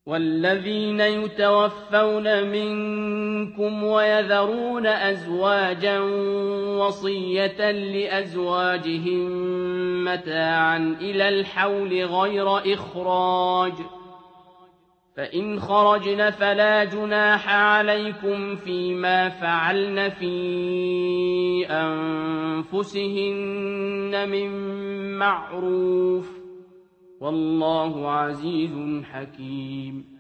والذين يتوفون منكم ويذرون أزواجا وصية لأزواجهم متاعا إلى الحول غير إخراج فإن خرجن فلا جناح عليكم فيما فعلن في أنفسهن من معروف والله عزيز حكيم